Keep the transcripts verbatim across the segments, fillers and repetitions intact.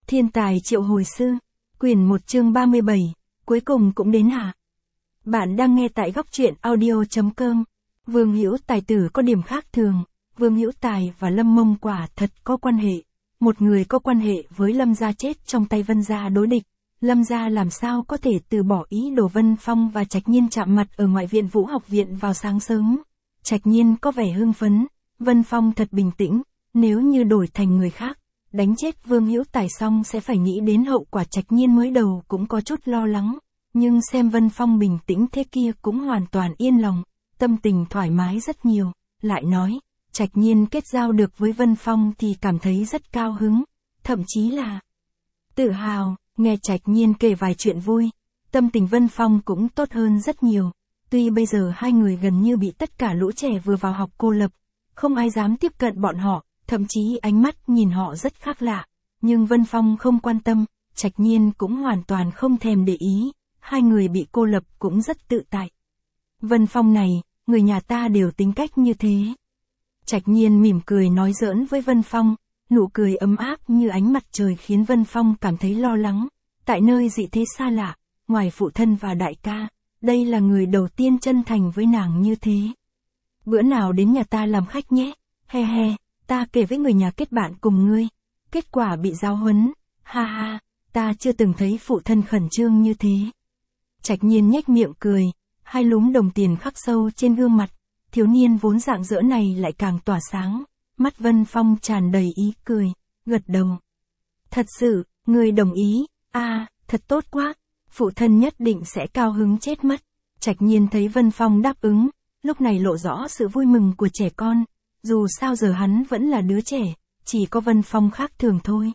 Thiên tài triệu hồi sư, quyển một chương ba mươi bảy, cuối cùng cũng đến hả? Bạn đang nghe tại góc truyện audio chấm com. Vương Hữu Tài tử có điểm khác thường, Vương Hữu Tài và Lâm Mông quả thật có quan hệ. Một người có quan hệ với Lâm gia chết trong tay Vân gia đối địch, Lâm gia làm sao có thể từ bỏ ý đồ Vân Phong và Trạch Nhiên chạm mặt ở ngoại viện Vũ học viện vào sáng sớm. Trạch Nhiên có vẻ hưng phấn, Vân Phong thật bình tĩnh, nếu như đổi thành người khác, đánh chết Vương Hữu Tài xong sẽ phải nghĩ đến hậu quả. Trạch Nhiên mới đầu cũng có chút lo lắng, nhưng xem Vân Phong bình tĩnh thế kia cũng hoàn toàn yên lòng, tâm tình thoải mái rất nhiều, lại nói, Trạch Nhiên kết giao được với Vân Phong thì cảm thấy rất cao hứng, thậm chí là tự hào. Nghe Trạch Nhiên kể vài chuyện vui, tâm tình Vân Phong cũng tốt hơn rất nhiều. Tuy bây giờ hai người gần như bị tất cả lũ trẻ vừa vào học cô lập, không ai dám tiếp cận bọn họ, thậm chí ánh mắt nhìn họ rất khác lạ, nhưng Vân Phong không quan tâm, Trạch Nhiên cũng hoàn toàn không thèm để ý, hai người bị cô lập cũng rất tự tại. Vân Phong này, người nhà ta đều tính cách như thế. Trạch Nhiên mỉm cười nói giỡn với Vân Phong, nụ cười ấm áp như ánh mặt trời khiến Vân Phong cảm thấy lo lắng. Tại nơi dị thế xa lạ, ngoài phụ thân và đại ca, đây là người đầu tiên chân thành với nàng như thế. Bữa nào đến nhà ta làm khách nhé, he he, ta kể với người nhà kết bạn cùng ngươi, kết quả bị giáo huấn, ha ha, ta chưa từng thấy phụ thân khẩn trương như thế. Trạch Nhiên nhếch miệng cười, hai lúm đồng tiền khắc sâu trên gương mặt, thiếu niên vốn rạng rỡ này lại càng tỏa sáng, mắt Vân Phong tràn đầy ý cười, gật đầu. Thật sự, ngươi đồng ý, a, à, thật tốt quá, phụ thân nhất định sẽ cao hứng chết mất. Trạch Nhiên thấy Vân Phong đáp ứng, lúc này lộ rõ sự vui mừng của trẻ con, dù sao giờ hắn vẫn là đứa trẻ, chỉ có Vân Phong khác thường thôi.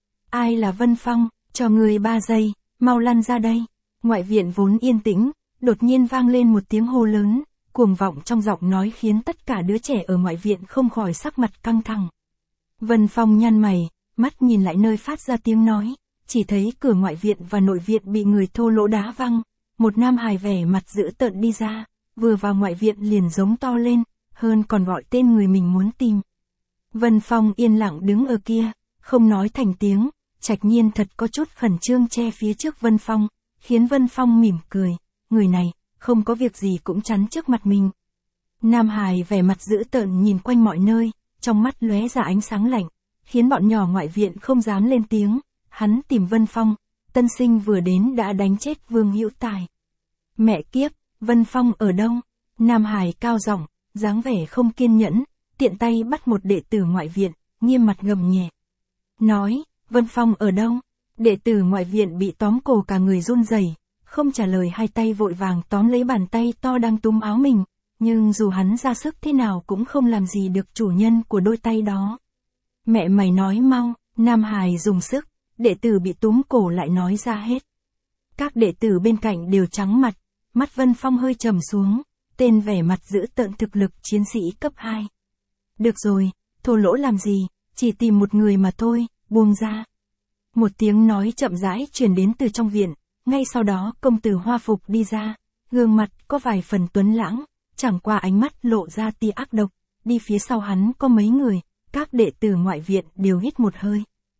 Ai là Vân Phong, cho ngươi ba giây, mau lăn ra đây. Ngoại viện vốn yên tĩnh, đột nhiên vang lên một tiếng hô lớn, cuồng vọng trong giọng nói khiến tất cả đứa trẻ ở ngoại viện không khỏi sắc mặt căng thẳng. Vân Phong nhăn mày, mắt nhìn lại nơi phát ra tiếng nói, chỉ thấy cửa ngoại viện và nội viện bị người thô lỗ đá văng, một nam hài vẻ mặt dữ tợn đi ra, vừa vào ngoại viện liền giống to lên, hơn còn gọi tên người mình muốn tìm. Vân Phong yên lặng đứng ở kia, không nói thành tiếng, Trạch Nhiên thật có chút khẩn trương che phía trước Vân Phong, khiến Vân Phong mỉm cười, người này, không có việc gì cũng chắn trước mặt mình. Nam hài vẻ mặt dữ tợn nhìn quanh mọi nơi, trong mắt lóe ra ánh sáng lạnh, khiến bọn nhỏ ngoại viện không dám lên tiếng. Hắn tìm Vân Phong, tân sinh vừa đến đã đánh chết Vương Hữu Tài. Mẹ kiếp, Vân Phong ở đâu? Nam hài cao giọng, dáng vẻ không kiên nhẫn, tiện tay bắt một đệ tử ngoại viện, nghiêm mặt gầm nhẹ. Nói, Vân Phong ở đâu? Đệ tử ngoại viện bị tóm cổ cả người run rẩy, không trả lời, hai tay vội vàng tóm lấy bàn tay to đang túm áo mình, nhưng dù hắn ra sức thế nào cũng không làm gì được chủ nhân của đôi tay đó. Mẹ mày nói mau, Nam hài dùng sức, đệ tử bị túm cổ lại nói ra hết. Các đệ tử bên cạnh đều trắng mặt, mắt Vân Phong hơi trầm xuống, tên vẻ mặt dữ tợn thực lực chiến sĩ cấp hai. Được rồi, thô lỗ làm gì, chỉ tìm một người mà thôi, buông ra. Một tiếng nói chậm rãi truyền đến từ trong viện, ngay sau đó công tử Hoa Phục đi ra, gương mặt có vài phần tuấn lãng, chẳng qua ánh mắt lộ ra tia ác độc, đi phía sau hắn có mấy người, các đệ tử ngoại viện đều hít một hơi.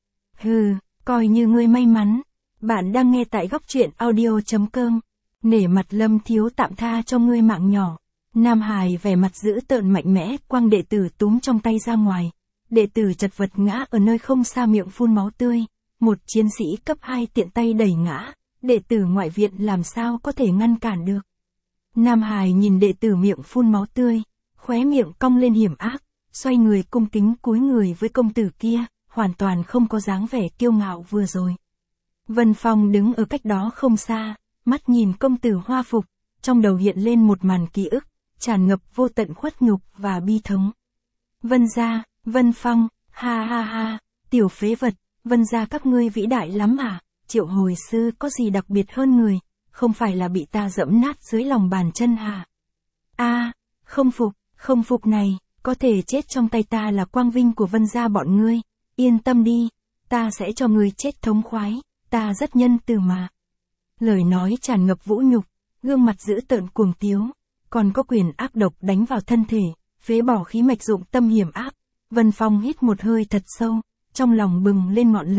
Hừ, coi như ngươi may mắn, bạn đang nghe tại góc truyện audio chấm com, nể mặt Lâm thiếu tạm tha cho ngươi mạng nhỏ. Nam hài vẻ mặt dữ tợn mạnh mẽ quăng đệ tử túm trong tay ra ngoài, đệ tử chật vật ngã ở nơi không xa miệng phun máu tươi, một chiến sĩ cấp hai tiện tay đẩy ngã, đệ tử ngoại viện làm sao có thể ngăn cản được. Nam hài nhìn đệ tử miệng phun máu tươi, khóe miệng cong lên hiểm ác, xoay người cung kính cúi người với công tử kia, hoàn toàn không có dáng vẻ kiêu ngạo vừa rồi. Vân Phong đứng ở cách đó không xa, mắt nhìn công tử Hoa Phục, trong đầu hiện lên một màn ký ức, tràn ngập vô tận khuất nhục và bi thống. Vân gia, Vân Phong, ha ha ha, tiểu phế vật, Vân gia các ngươi vĩ đại lắm à, triệu hồi sư có gì đặc biệt hơn người, không phải là bị ta dẫm nát dưới lòng bàn chân hả? A, à, không phục, không phục này, có thể chết trong tay ta là quang vinh của Vân gia bọn ngươi, yên tâm đi, ta sẽ cho ngươi chết thống khoái, ta rất nhân từ mà. Lời nói tràn ngập vũ nhục, gương mặt dữ tợn cuồng tiếu, còn có quyền ác độc đánh vào thân thể, phế bỏ khí mạch dụng tâm hiểm ác. Vân Phong hít một hơi thật sâu, trong lòng bừng lên ngọn lửa,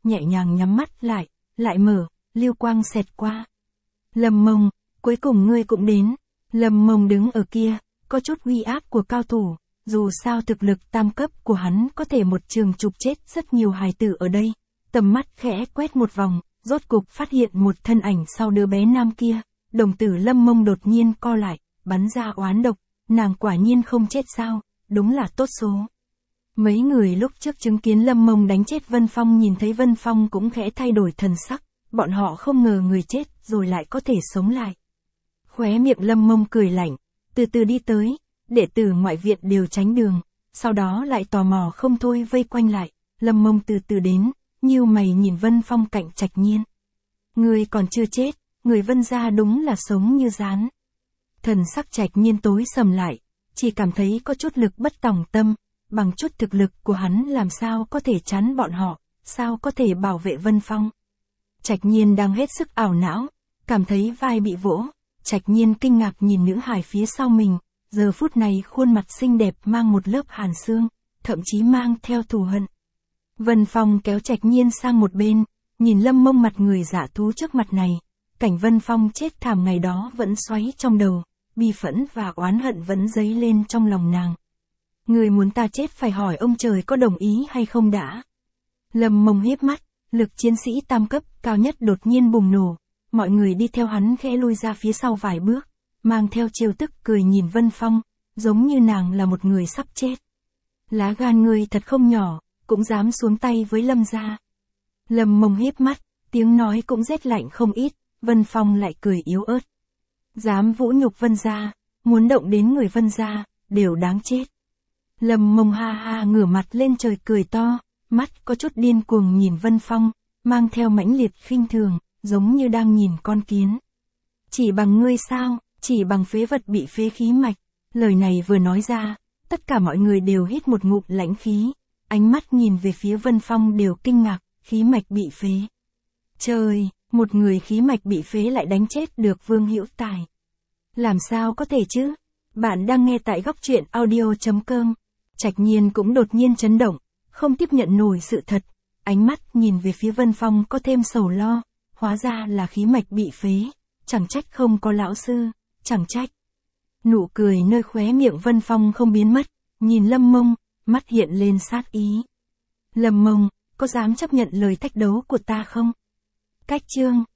nhẹ nhàng nhắm mắt lại, lại mở, lưu quang xẹt qua. Lâm Mông, cuối cùng ngươi cũng đến. Lâm Mông đứng ở kia, có chút uy áp của cao thủ, dù sao thực lực tam cấp của hắn có thể một trường chụp chết rất nhiều hài tử ở đây. Tầm mắt khẽ quét một vòng, rốt cục phát hiện một thân ảnh sau đứa bé nam kia, đồng tử Lâm Mông đột nhiên co lại, bắn ra oán độc, nàng quả nhiên không chết sao, đúng là tốt số. Mấy người lúc trước chứng kiến Lâm Mông đánh chết Vân Phong nhìn thấy Vân Phong cũng khẽ thay đổi thần sắc, bọn họ không ngờ người chết rồi lại có thể sống lại. Khóe miệng Lâm Mông cười lạnh, từ từ đi tới, đệ tử ngoại viện đều tránh đường, sau đó lại tò mò không thôi vây quanh lại, Lâm Mông từ từ đến, nhíu mày nhìn Vân Phong cạnh Trạch Nhiên. Người còn chưa chết, người Vân gia đúng là sống như rán. Thần sắc Trạch Nhiên tối sầm lại, chỉ cảm thấy có chút lực bất tòng tâm, bằng chút thực lực của hắn làm sao có thể chắn bọn họ, sao có thể bảo vệ Vân Phong. Trạch Nhiên đang hết sức ảo não, cảm thấy vai bị vỗ, Trạch Nhiên kinh ngạc nhìn nữ hài phía sau mình, giờ phút này khuôn mặt xinh đẹp mang một lớp hàn xương, thậm chí mang theo thù hận. Vân Phong kéo Trạch Nhiên sang một bên, nhìn Lâm Mông mặt người dạ thú trước mặt này, cảnh Vân Phong chết thảm ngày đó vẫn xoáy trong đầu, bi phẫn và oán hận vẫn dấy lên trong lòng nàng. Người muốn ta chết phải hỏi ông trời có đồng ý hay không đã. Lâm Mông hiếp mắt, lực chiến sĩ tam cấp cao nhất đột nhiên bùng nổ, mọi người đi theo hắn khẽ lui ra phía sau vài bước, mang theo trêu tức cười nhìn Vân Phong, giống như nàng là một người sắp chết. Lá gan ngươi thật không nhỏ, cũng dám xuống tay với Lâm gia. Lâm Mông hiếp mắt, tiếng nói cũng rét lạnh không ít, Vân Phong lại cười yếu ớt. Dám vũ nhục Vân gia, muốn động đến người Vân gia, đều đáng chết. Lâm Mông ha ha ngửa mặt lên trời cười to, mắt có chút điên cuồng nhìn Vân Phong, mang theo mãnh liệt khinh thường, giống như đang nhìn con kiến. Chỉ bằng ngươi sao, chỉ bằng phế vật bị phế khí mạch. Lời này vừa nói ra, tất cả mọi người đều hít một ngụm lãnh khí, ánh mắt nhìn về phía Vân Phong đều kinh ngạc, khí mạch bị phế. Trời, một người khí mạch bị phế lại đánh chết được Vương Hữu Tài. Làm sao có thể chứ? Bạn đang nghe tại góc truyện audio chấm com. Trạch Nhiên cũng đột nhiên chấn động, không tiếp nhận nổi sự thật, ánh mắt nhìn về phía Vân Phong có thêm sầu lo, hóa ra là khí mạch bị phế, chẳng trách không có lão sư, chẳng trách. Nụ cười nơi khóe miệng Vân Phong không biến mất, nhìn Lâm Mông, mắt hiện lên sát ý. Lâm Mông, có dám chấp nhận lời thách đấu của ta không? Cách chương